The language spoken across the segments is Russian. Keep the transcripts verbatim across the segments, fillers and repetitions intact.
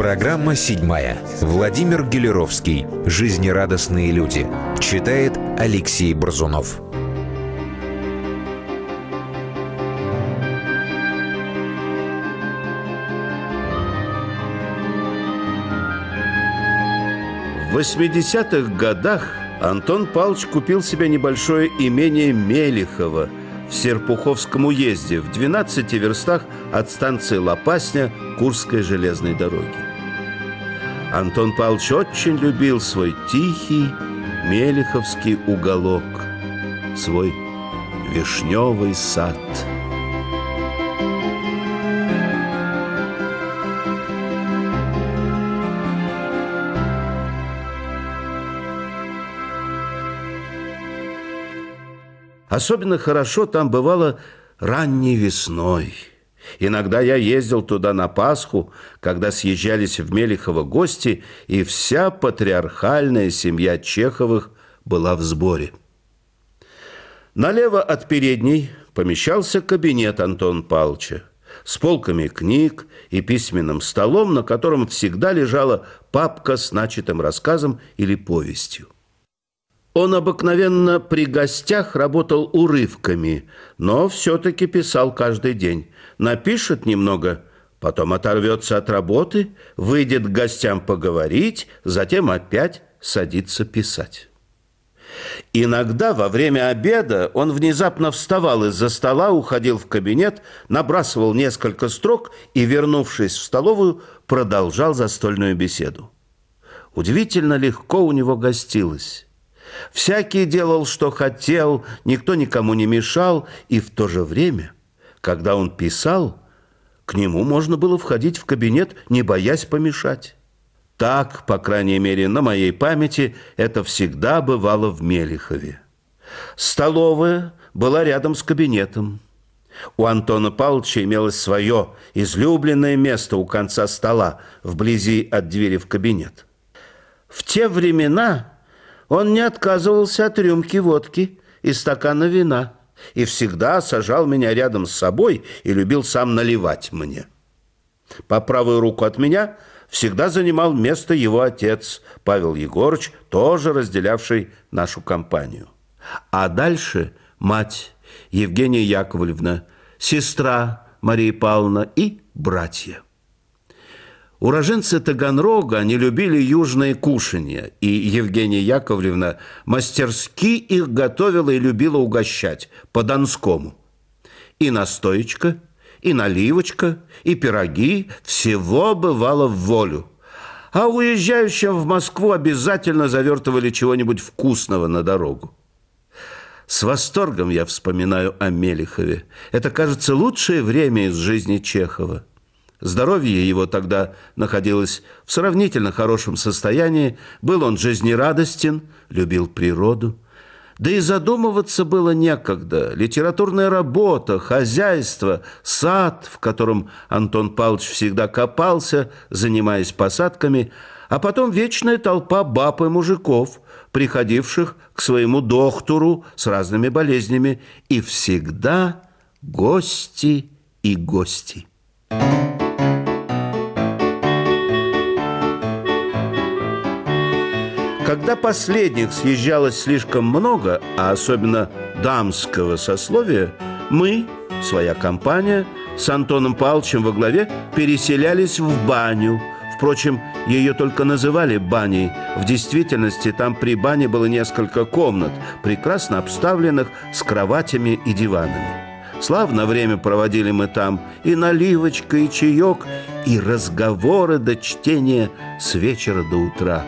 Программа седьмая. Владимир Гелеровский. «Жизнерадостные люди». Читает Алексей Борзунов. В восьмидесятых годах Антон Павлович купил себе небольшое имение Мелихово в Серпуховском уезде в двенадцати верстах от станции Лопасня Курской железной дороги. Антон Павлович очень любил свой тихий Мелиховский уголок, свой вишневый сад. Особенно хорошо там бывало ранней весной. Иногда я ездил туда на Пасху, когда съезжались в Мелихово гости, и вся патриархальная семья Чеховых была в сборе. Налево от передней помещался кабинет Антона Павловича с полками книг и письменным столом, на котором всегда лежала папка с начатым рассказом или повестью. Он обыкновенно при гостях работал урывками, но все-таки писал каждый день. Напишет немного, потом оторвется от работы, выйдет к гостям поговорить, затем опять садится писать. Иногда во время обеда он внезапно вставал из-за стола, уходил в кабинет, набрасывал несколько строк и, вернувшись в столовую, продолжал застольную беседу. Удивительно легко у него гостилось. Всякий делал, что хотел, никто никому не мешал, и в то же время, когда он писал, к нему можно было входить в кабинет, не боясь помешать. Так, по крайней мере, на моей памяти, это всегда бывало в Мелихове. Столовая была рядом с кабинетом. У Антона Павловича имелось свое излюбленное место у конца стола, вблизи от двери в кабинет. В те времена он не отказывался от рюмки водки и стакана вина и всегда сажал меня рядом с собой и любил сам наливать мне. По правую руку от меня всегда занимал место его отец, Павел Егорыч, тоже разделявший нашу компанию. А дальше мать Евгения Яковлевна, сестра Мария Павловна и братья. Уроженцы Таганрога, они любили южные кушанья, и Евгения Яковлевна мастерски их готовила и любила угощать по-донскому. И настоечка, и наливочка, и пироги, всего бывало в волю. А уезжающим в Москву обязательно завертывали чего-нибудь вкусного на дорогу. С восторгом я вспоминаю о Мелихове. Это, кажется, лучшее время из жизни Чехова. Здоровье его тогда находилось в сравнительно хорошем состоянии, был он жизнерадостен, любил природу. Да и задумываться было некогда. Литературная работа, хозяйство, сад, в котором Антон Павлович всегда копался, занимаясь посадками, а потом вечная толпа баб и мужиков, приходивших к своему доктору с разными болезнями, и всегда гости и гости. Когда последних съезжалось слишком много, а особенно дамского сословия, мы, своя компания, с Антоном Павловичем во главе переселялись в баню. Впрочем, ее только называли баней. В действительности там при бане было несколько комнат, прекрасно обставленных с кроватями и диванами. Славно время проводили мы там, и наливочка, и чаек, и разговоры до чтения с вечера до утра.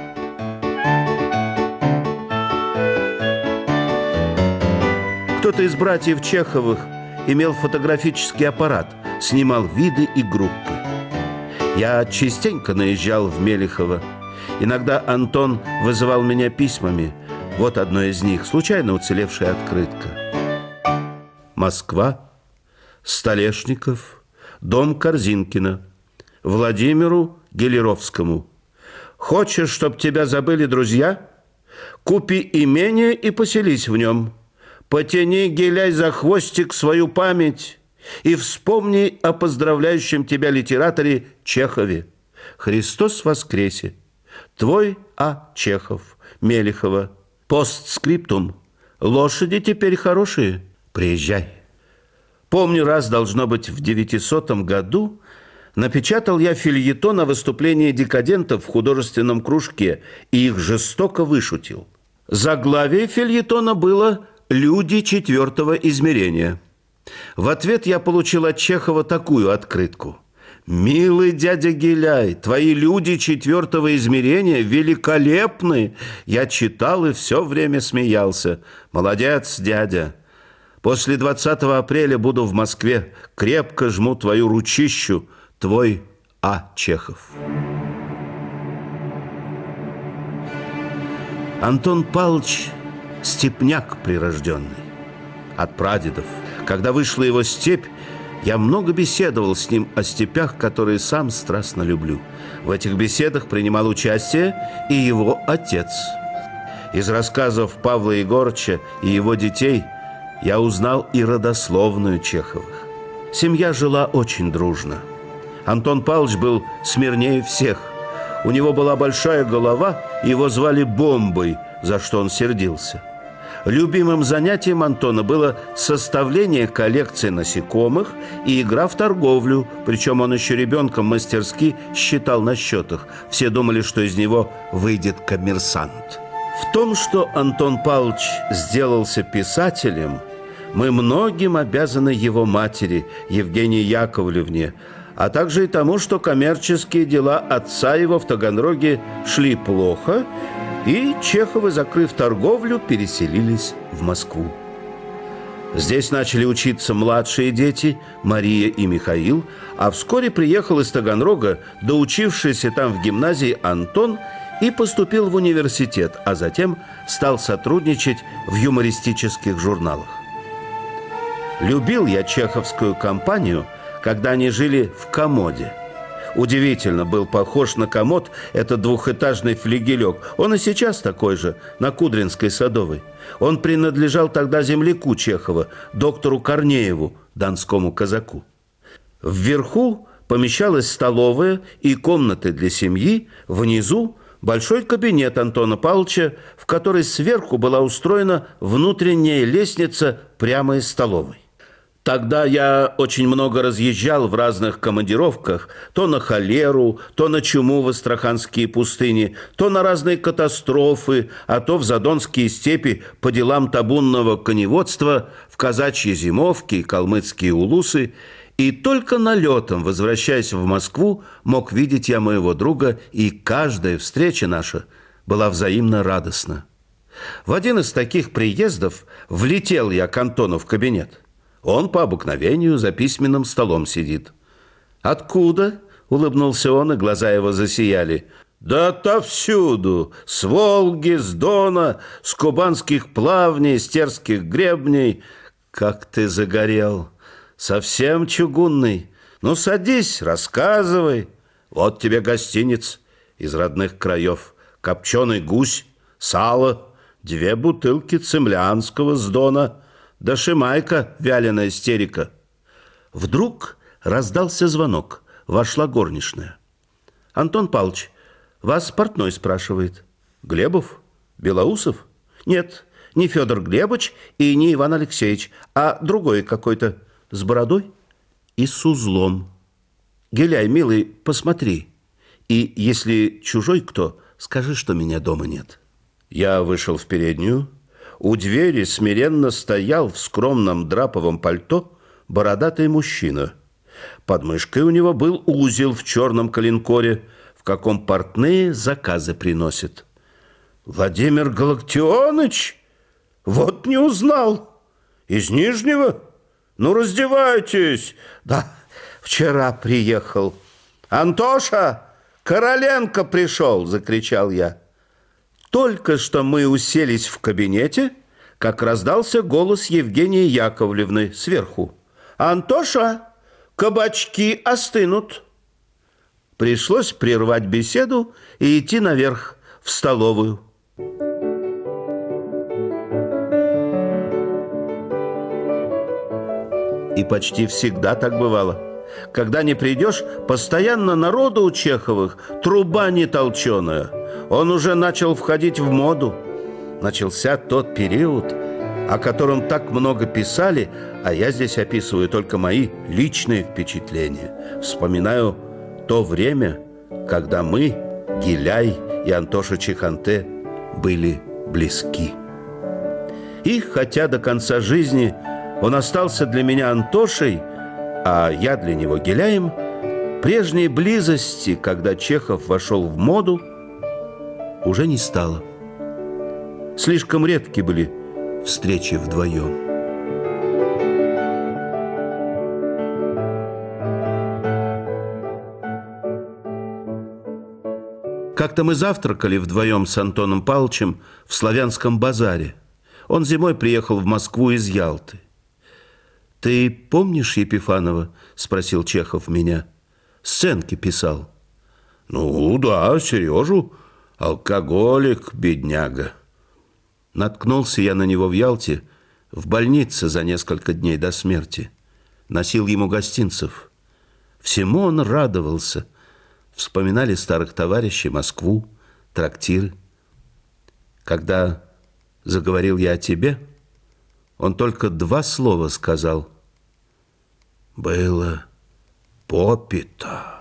Кто-то из братьев Чеховых имел фотографический аппарат, снимал виды и группы. Я частенько наезжал в Мелихово. Иногда Антон вызывал меня письмами. Вот одно из них, случайно уцелевшая открытка. Москва, Столешников, дом Корзинкина, Владимиру Гелеровскому. Хочешь, чтоб тебя забыли друзья? Купи имение и поселись в нем. Потяни, Геляй, за хвостик свою память и вспомни о поздравляющем тебя литераторе Чехове. Христос воскресе. Твой А. Чехов, Мелихова. Постскриптум. Лошади теперь хорошие. Приезжай. Помню, раз, должно быть, в девятисотом году напечатал я фельетон о выступлении декадентов в художественном кружке и их жестоко вышутил. Заглавие фельетона было «Люди четвертого измерения». В ответ я получил от Чехова такую открытку. «Милый дядя Гиляй, твои люди четвертого измерения великолепны!» Я читал и все время смеялся. «Молодец, дядя! После двадцатого апреля буду в Москве. Крепко жму твою ручищу. Твой А. Чехов». Антон Павлович – степняк прирожденный, от прадедов. Когда вышла его степь, я много беседовал с ним о степях, которые сам страстно люблю. В этих беседах принимал участие и его отец. Из рассказов Павла Егорыча и его детей я узнал и родословную Чеховых. Семья жила очень дружно. Антон Павлович был смирнее всех. У него была большая голова, его звали Бомбой, за что он сердился. Любимым занятием Антона было составление коллекции насекомых и игра в торговлю, причем он еще ребенком мастерски считал на счетах. Все думали, что из него выйдет коммерсант. В том, что Антон Павлович сделался писателем, мы многим обязаны его матери, Евгении Яковлевне, а также и тому, что коммерческие дела отца его в Таганроге шли плохо, и Чеховы, закрыв торговлю, переселились в Москву. Здесь начали учиться младшие дети, Мария и Михаил, а вскоре приехал из Таганрога доучившийся там в гимназии Антон и поступил в университет, а затем стал сотрудничать в юмористических журналах. Любил я чеховскую компанию, когда они жили в комоде. Удивительно был похож на комод этот двухэтажный флигелек. Он и сейчас такой же, на Кудринской Садовой. Он принадлежал тогда земляку Чехова, доктору Корнееву, донскому казаку. Вверху помещалась столовая и комнаты для семьи, внизу большой кабинет Антона Павловича, в который сверху была устроена внутренняя лестница прямо из столовой. Тогда я очень много разъезжал в разных командировках, то на холеру, то на чуму в астраханские пустыни, то на разные катастрофы, а то в задонские степи по делам табунного коневодства, в казачьи зимовки и калмыцкие улусы. И только налетом, возвращаясь в Москву, мог видеть я моего друга, и каждая встреча наша была взаимно радостна. В один из таких приездов влетел я к Антону в кабинет. Он по обыкновению за письменным столом сидит. «Откуда?» – улыбнулся он, и глаза его засияли. «Да отовсюду! С Волги, с Дона, с кубанских плавней, с терских гребней. Как ты загорел! Совсем чугунный. Ну, садись, рассказывай. Вот тебе гостиниц из родных краев. Копченый гусь, сало, две бутылки цемлянского с Дона, да шимайка, вяленая истерика». Вдруг раздался звонок. Вошла горничная. «Антон Павлович, вас портной спрашивает». «Глебов? Белоусов?» «Нет, не Федор Глебович и не Иван Алексеевич, а другой какой-то, с бородой и с узлом. Гиляй, милый, посмотри. И если чужой кто, скажи, что меня дома нет». Я вышел в переднюю. У двери смиренно стоял в скромном драповом пальто бородатый мужчина. Под мышкой у него был узел в черном коленкоре, в каком портные заказы приносят. «Владимир Галактионыч? Вот не узнал. Из Нижнего? Ну, раздевайтесь». «Да, вчера приехал». «Антоша, Короленко пришел!» – закричал я. Только что мы уселись в кабинете, как раздался голос Евгении Яковлевны сверху. «Антоша, кабачки остынут». Пришлось прервать беседу и идти наверх, в столовую. И почти всегда так бывало. Когда не придешь, постоянно народу у Чеховых труба не толченая. Он уже начал входить в моду. Начался тот период, о котором так много писали, а я здесь описываю только мои личные впечатления. Вспоминаю то время, когда мы, Гиляй и Антоша Чеханте, были близки. И хотя до конца жизни он остался для меня Антошей, а я для него Гиляем, прежней близости, когда Чехов вошел в моду, уже не стало. Слишком редки были встречи вдвоем. Как-то мы завтракали вдвоем с Антоном Павловичем в Славянском базаре. Он зимой приехал в Москву из Ялты. «Ты помнишь Епифанова?» – спросил Чехов меня. «Сценки писал». «Ну да, Сережу. Алкоголик, бедняга». Наткнулся я на него в Ялте, в больнице за несколько дней до смерти. Носил ему гостинцев. Всему он радовался. Вспоминали старых товарищей, Москву, трактиры. Когда заговорил я о тебе, он только два слова сказал. Было попито.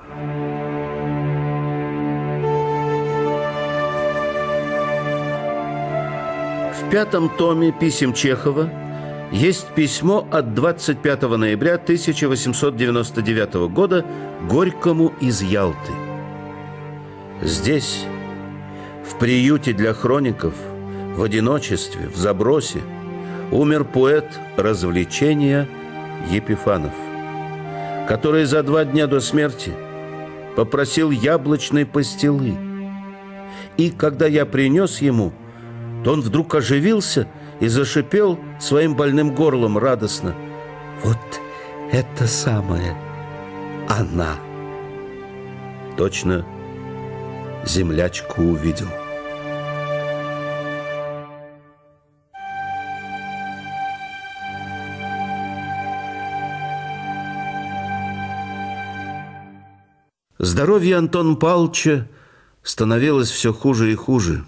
В пятом томе писем Чехова есть письмо от двадцать пятого ноября тысяча восемьсот девяносто девятого года Горькому из Ялты. Здесь, в приюте для хроников, в одиночестве, в забросе, умер поэт развлечения Епифанов, который за два дня до смерти попросил яблочной пастилы. И когда я принес ему, то он вдруг оживился и зашипел своим больным горлом радостно. Вот это самое она. Точно землячку увидел. Здоровье Антона Павловича становилось все хуже и хуже.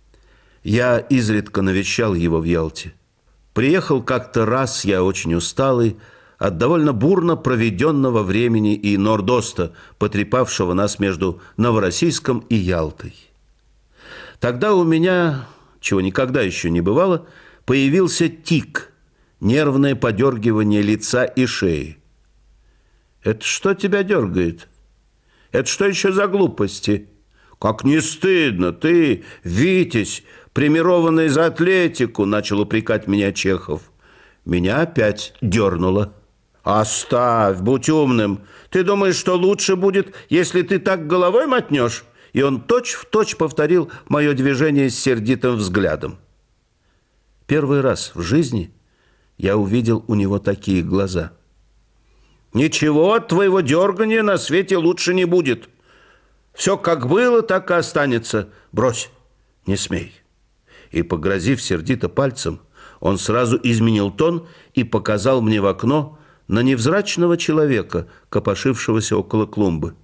Я изредка навещал его в Ялте. Приехал как-то раз, я очень усталый, от довольно бурно проведенного времени и нордоста, потрепавшего нас между Новороссийском и Ялтой. Тогда у меня, чего никогда еще не бывало, появился тик, нервное подергивание лица и шеи. «Это что тебя дергает? Это что еще за глупости? Как не стыдно, ты, Витязь, премированный за атлетику», начал упрекать меня Чехов. Меня опять дернуло. «Оставь, будь умным. Ты думаешь, что лучше будет, если ты так головой мотнешь?» И он точь-в-точь повторил мое движение с сердитым взглядом. Первый раз в жизни я увидел у него такие глаза. «Ничего от твоего дергания на свете лучше не будет. Все как было, так и останется. Брось, не смей». И, погрозив сердито пальцем, он сразу изменил тон и показал мне в окно на невзрачного человека, копошившегося около клумбы.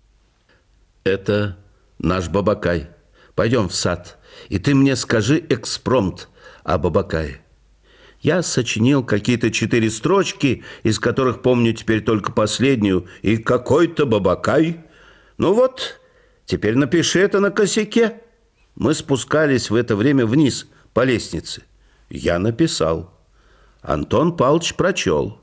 «Это наш Бабакай. Пойдем в сад, и ты мне скажи экспромт о Бабакае». Я сочинил какие-то четыре строчки, из которых помню теперь только последнюю. «И какой-то Бабакай». Ну вот, теперь напиши это на косяке. Мы спускались в это время вниз по лестнице. Я написал. Антон Павлович прочел.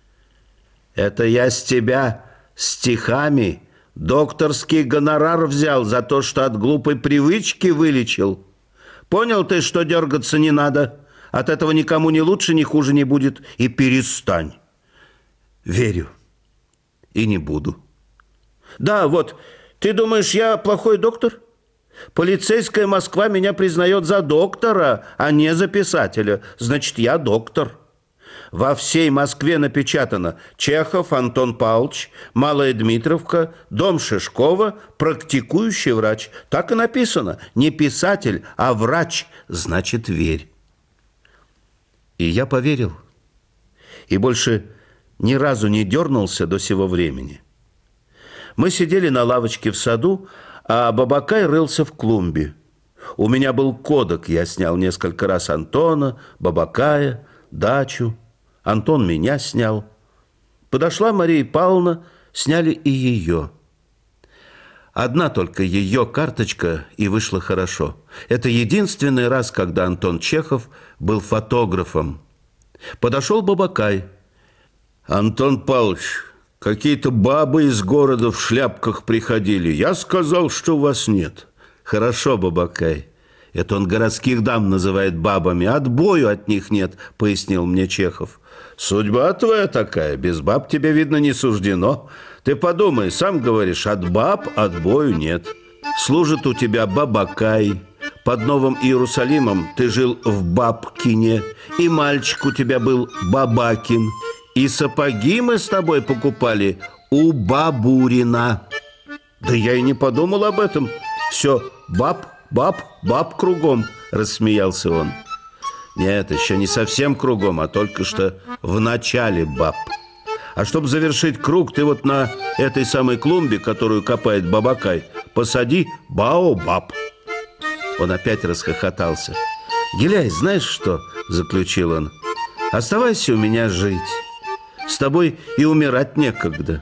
«Это я с тебя стихами докторский гонорар взял за то, что от глупой привычки вылечил. Понял ты, что дергаться не надо? От этого никому ни лучше, ни хуже не будет. И перестань». Верю. И не буду. Да, вот, ты думаешь, я плохой доктор? Полицейская Москва меня признает за доктора, а не за писателя. Значит, я доктор. Во всей Москве напечатано: Чехов Антон Павлович, Малая Дмитровка, дом Шишкова, практикующий врач. Так и написано. Не писатель, а врач. Значит, верь. И я поверил. И больше ни разу не дернулся до сего времени. Мы сидели на лавочке в саду, а Бабакай рылся в клумбе. У меня был кодек, я снял несколько раз Антона, Бабакая, дачу. Антон меня снял. Подошла Мария Павловна, сняли и ее. Одна только ее карточка, и вышло хорошо. Это единственный раз, когда Антон Чехов был фотографом. Подошел Бабакай. Антон Павлович, какие-то бабы из города в шляпках приходили. Я сказал, что у вас нет. Хорошо, Бабакай. Это он городских дам называет бабами. Отбою от них нет, пояснил мне Чехов. Судьба твоя такая. Без баб тебе, видно, не суждено. Ты подумай, сам говоришь, от баб отбою нет. Служит у тебя Бабакай. Под Новым Иерусалимом ты жил в Бабкине. И мальчик у тебя был Бабакин. И сапоги мы с тобой покупали у Бабурина. Да я и не подумал об этом. Все баб, баб, баб кругом, рассмеялся он. Нет, еще не совсем кругом, а только что в начале баб. А чтобы завершить круг, ты вот на этой самой клумбе, которую копает Бабакай, посади баобаб. Он опять расхохотался. Гиляй, знаешь что, заключил он, оставайся у меня жить. С тобой и умирать некогда.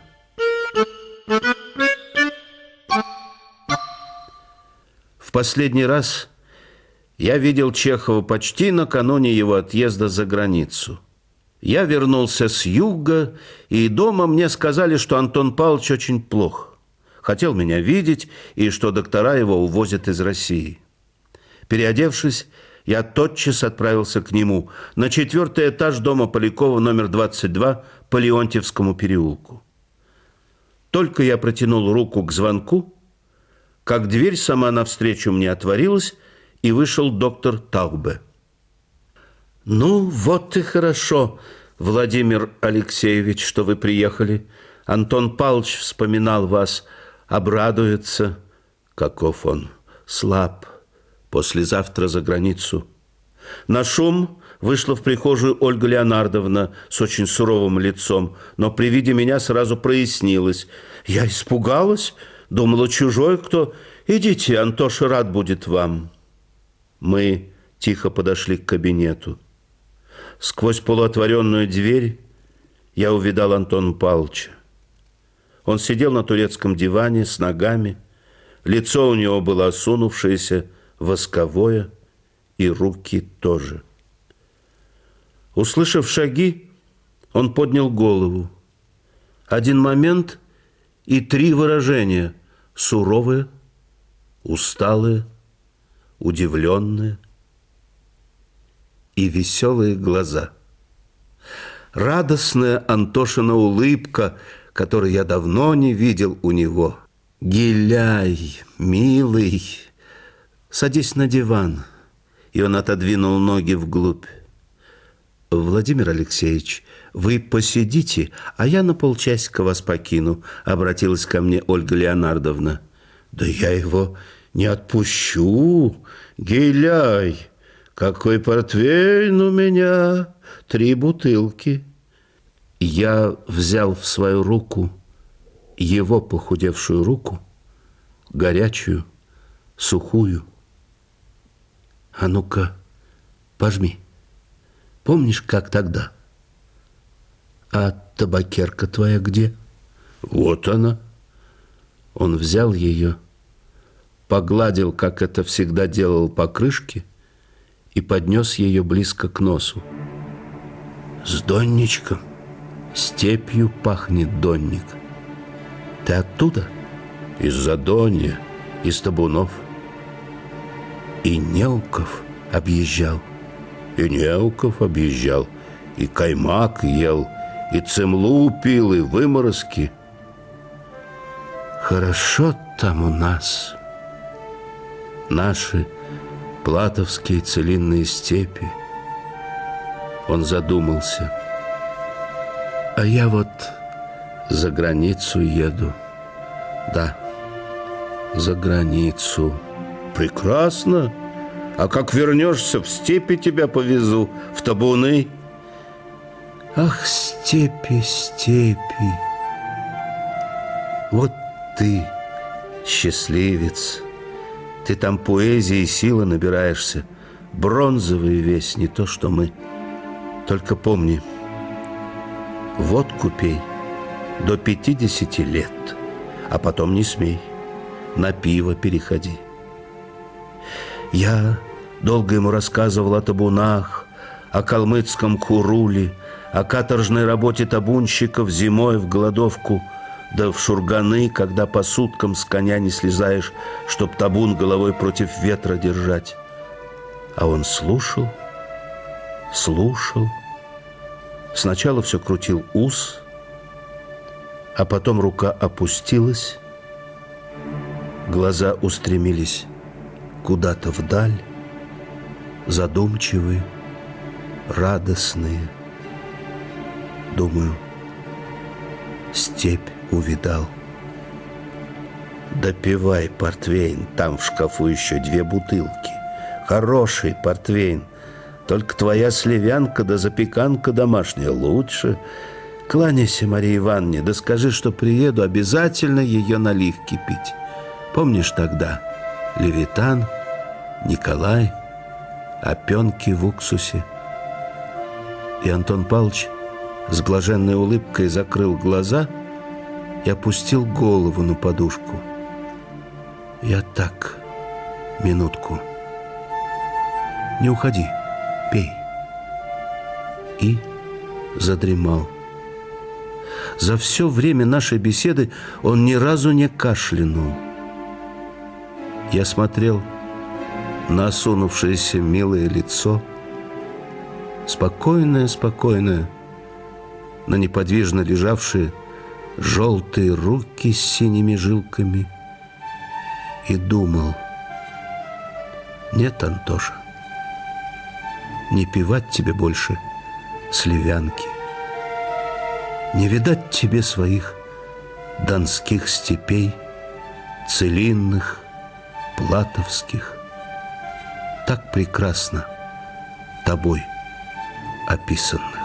В последний раз я видел Чехова почти накануне его отъезда за границу. Я вернулся с юга, и дома мне сказали, что Антон Павлович очень плох. Хотел меня видеть, и что доктора его увозят из России. Переодевшись, я тотчас отправился к нему на четвертый этаж дома Полякова, номер двадцать два, по Леонтьевскому переулку. Только я протянул руку к звонку, как дверь сама навстречу мне отворилась, и вышел доктор Таубе. «Ну, вот и хорошо, Владимир Алексеевич, что вы приехали. Антон Павлович вспоминал вас, обрадуется». Каков он слаб. Послезавтра за границу. На шум вышла в прихожую Ольга Леонардовна с очень суровым лицом, но при виде меня сразу прояснилось. Я испугалась, думала, чужой кто. Идите, Антоша рад будет вам. Мы тихо подошли к кабинету. Сквозь полуотворенную дверь я увидал Антона Павловича. Он сидел на турецком диване с ногами. Лицо у него было осунувшееся, восковое, и руки тоже. Услышав шаги, он поднял голову. Один момент и три выражения: суровые, усталые, удивленные и веселые глаза. Радостная Антошина улыбка, которую я давно не видел у него. «Гиляй, милый, садись на диван». И он отодвинул ноги вглубь. «Владимир Алексеевич, вы посидите, а я на полчасика вас покину», обратилась ко мне Ольга Леонардовна. «Да я его не отпущу. Гиляй, какой портвейн у меня, три бутылки». Я взял в свою руку его похудевшую руку, горячую, сухую. «А ну-ка, пожми. Помнишь, как тогда? А табакерка твоя где?» «Вот она». Он взял ее, погладил, как это всегда делал, по крышке и поднес ее близко к носу. «С донничком, степью пахнет донник. Ты оттуда?» «Из-за Донья, из Табунов». «И Неуков объезжал?» «И Неуков объезжал, и каймак ел, и цемлу пил, и выморозки». «Хорошо там у нас. Наши платовские целинные степи». Он задумался. «А я вот за границу еду». «Да, за границу». «Прекрасно. А как вернешься, в степи тебя повезу, в табуны». Ах, степи, степи, вот ты, счастливец, ты там поэзии и силы набираешься, бронзовый весь, не то что мы. Только помни, водку пей до пятидесяти лет, а потом не смей, на пиво переходи. Я долго ему рассказывал о табунах, о калмыцком куруле, о каторжной работе табунщиков зимой в голодовку, да в шурганы, когда по суткам с коня не слезаешь, чтоб табун головой против ветра держать. А он слушал, слушал. Сначала все крутил ус, а потом рука опустилась, глаза устремились куда-то вдаль, задумчивые, радостные. Думаю, степь увидал. Допивай портвейн, там в шкафу еще две бутылки. Хороший портвейн, только твоя сливянка да запеканка домашняя лучше. Кланяйся Марии Ивановне, да скажи, что приеду, обязательно ее наливки пить. Помнишь тогда Левитан, Николай, опенки в уксусе? И Антон Павлович с блаженной улыбкой закрыл глаза и опустил голову на подушку. Я так, минутку. Не уходи, пей. И задремал. За все время нашей беседы он ни разу не кашлянул. Я смотрел на осунувшееся милое лицо, спокойное, спокойное, на неподвижно лежавшие желтые руки с синими жилками, и думал: нет, Антоша, не пивать тебе больше сливянки, не видать тебе своих донских степей, целинных, платовских, так прекрасно тобой описанных.